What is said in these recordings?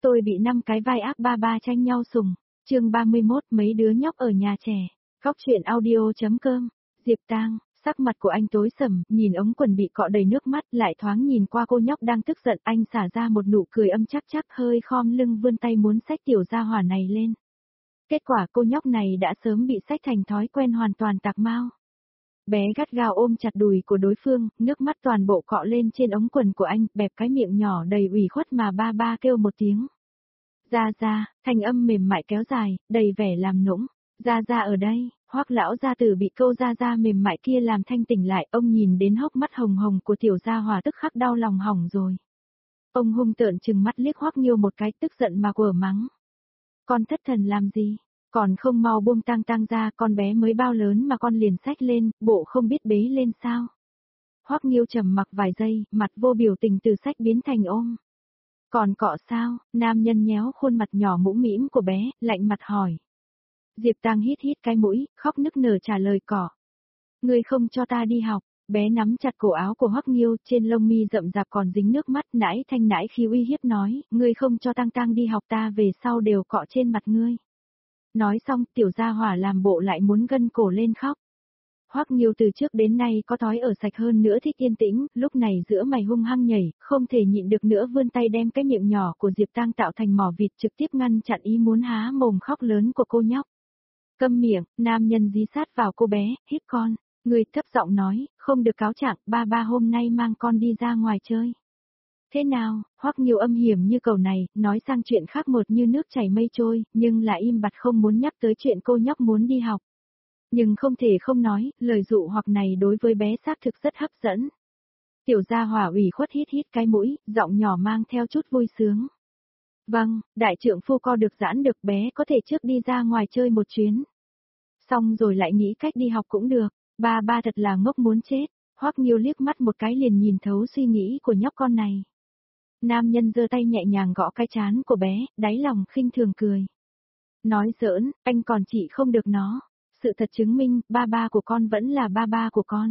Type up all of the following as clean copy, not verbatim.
Tôi bị 5 cái vai ác ba ba tranh nhau sủng. Chương 31, mấy đứa nhóc ở nhà trẻ. Góc truyện audio.com. Diệp Tang, sắc mặt của anh tối sầm, nhìn ống quần bị cọ đầy nước mắt, lại thoáng nhìn qua cô nhóc đang tức giận, anh xả ra một nụ cười âm chắc chắc, hơi khom lưng vươn tay muốn xách tiểu gia hỏa này lên. Kết quả cô nhóc này đã sớm bị xách thành thói quen hoàn toàn tạc mau. Bé gắt gao ôm chặt đùi của đối phương, nước mắt toàn bộ cọ lên trên ống quần của anh, bẹp cái miệng nhỏ đầy ủy khuất mà ba ba kêu một tiếng. Gia Gia, thanh âm mềm mại kéo dài, đầy vẻ làm nũng. Gia Gia ở đây, Hoắc lão gia tử bị câu Gia Gia mềm mại kia làm thanh tỉnh lại, ông nhìn đến hốc mắt hồng hồng của tiểu gia hòa tức khắc đau lòng hỏng rồi. Ông hung tợn trừng mắt liếc Hoắc Nghiêu một cái, tức giận mà quở mắng. Con thất thần làm gì? Còn không mau buông Tang Tang ra, con bé mới bao lớn mà con liền xách lên, bộ không biết bế lên sao? Hoắc Nghiêu trầm mặc vài giây, mặt vô biểu tình từ xách biến thành ôm. Còn cọ sao? Nam nhân nhéo khuôn mặt nhỏ mũm mĩm của bé, lạnh mặt hỏi. Diệp Tang hít hít cái mũi, khóc nức nở trả lời cọ. Ngươi không cho ta đi học. Bé nắm chặt cổ áo của Hoắc Nghiêu, trên lông mi rậm rạp còn dính nước mắt, nãi thanh nãi khí uy hiếp nói, ngươi không cho Tang Tang đi học ta về sau đều cọ trên mặt ngươi. Nói xong, tiểu gia hỏa làm bộ lại muốn gân cổ lên khóc. Hoắc Nghiêu từ trước đến nay có thói ở sạch hơn nữa thích yên tĩnh, lúc này giữa mày hung hăng nhảy, không thể nhịn được nữa vươn tay đem cái miệng nhỏ của Diệp Tang tạo thành mỏ vịt trực tiếp ngăn chặn ý muốn há mồm khóc lớn của cô nhóc. Câm miệng, nam nhân dí sát vào cô bé, hít con, người thấp giọng nói, không được cáo trạng, ba ba hôm nay mang con đi ra ngoài chơi. Thế nào, Hoắc Nghiêu âm hiểm như cầu này, nói sang chuyện khác một như nước chảy mây trôi, nhưng lại im bặt không muốn nhắc tới chuyện cô nhóc muốn đi học. Nhưng không thể không nói, lời dụ hoặc này đối với bé xác thực rất hấp dẫn. Tiểu gia hỏa ủy khuất hít hít cái mũi, giọng nhỏ mang theo chút vui sướng. Vâng, đại trượng phu co được giãn được, bé có thể trước đi ra ngoài chơi một chuyến. Xong rồi lại nghĩ cách đi học cũng được, ba ba thật là ngốc muốn chết. Hoắc Nghiêu liếc mắt một cái liền nhìn thấu suy nghĩ của nhóc con này. Nam nhân giơ tay nhẹ nhàng gõ cái trán của bé, đáy lòng khinh thường cười. Nói giỡn, anh còn chỉ không được nó. Sự thật chứng minh, ba ba của con vẫn là ba ba của con.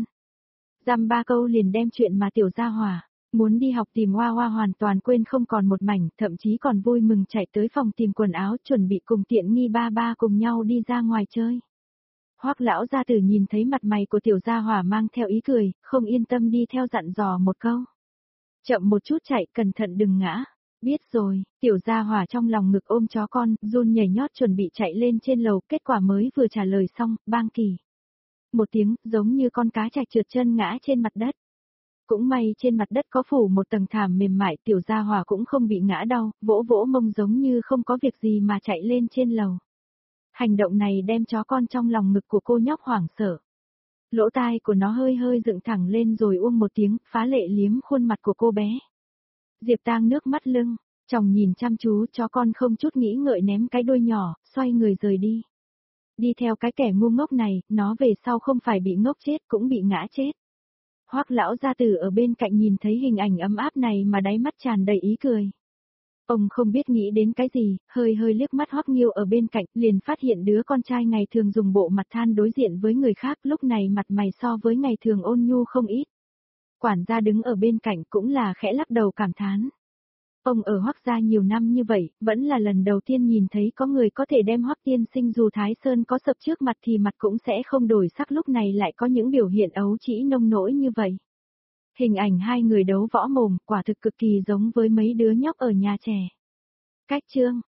Dăm ba câu liền đem chuyện mà tiểu gia hỏa muốn đi học tìm Hoa Hoa hoàn toàn quên không còn một mảnh, thậm chí còn vui mừng chạy tới phòng tìm quần áo chuẩn bị cùng tiện nghi ba ba cùng nhau đi ra ngoài chơi. Hoắc lão gia tử nhìn thấy mặt mày của tiểu gia hỏa mang theo ý cười, không yên tâm đi theo dặn dò một câu. Chậm một chút chạy, cẩn thận đừng ngã. Biết rồi, tiểu gia hỏa trong lòng ngực ôm chó con, run nhảy nhót chuẩn bị chạy lên trên lầu, kết quả mới vừa trả lời xong, bang kỳ. Một tiếng, giống như con cá trạch trượt chân ngã trên mặt đất. Cũng may trên mặt đất có phủ một tầng thảm mềm mại, tiểu gia hỏa cũng không bị ngã đau, vỗ vỗ mông giống như không có việc gì mà chạy lên trên lầu. Hành động này đem chó con trong lòng ngực của cô nhóc hoảng sợ. Lỗ tai của nó hơi hơi dựng thẳng lên rồi uông một tiếng, phá lệ liếm khuôn mặt của cô bé. Diệp Tang nước mắt lưng, chồng nhìn chăm chú, chó con không chút nghĩ ngợi ném cái đuôi nhỏ, xoay người rời đi. Đi theo cái kẻ ngu ngốc này, nó về sau không phải bị ngốc chết cũng bị ngã chết. Hoắc lão gia tử ở bên cạnh nhìn thấy hình ảnh ấm áp này mà đáy mắt tràn đầy ý cười. Ông không biết nghĩ đến cái gì, hơi hơi liếc mắt Hoắc Nghiêu ở bên cạnh, liền phát hiện đứa con trai ngày thường dùng bộ mặt than đối diện với người khác, lúc này mặt mày so với ngày thường ôn nhu không ít. Quản gia đứng ở bên cạnh cũng là khẽ lắc đầu cảm thán. Ông ở Hoắc gia nhiều năm như vậy, vẫn là lần đầu tiên nhìn thấy có người có thể đem Hoắc tiên sinh dù Thái Sơn có sập trước mặt thì mặt cũng sẽ không đổi sắc, lúc này lại có những biểu hiện ấu trĩ nông nỗi như vậy. Hình ảnh hai người đấu võ mồm, quả thực cực kỳ giống với mấy đứa nhóc ở nhà trẻ. Cách chương,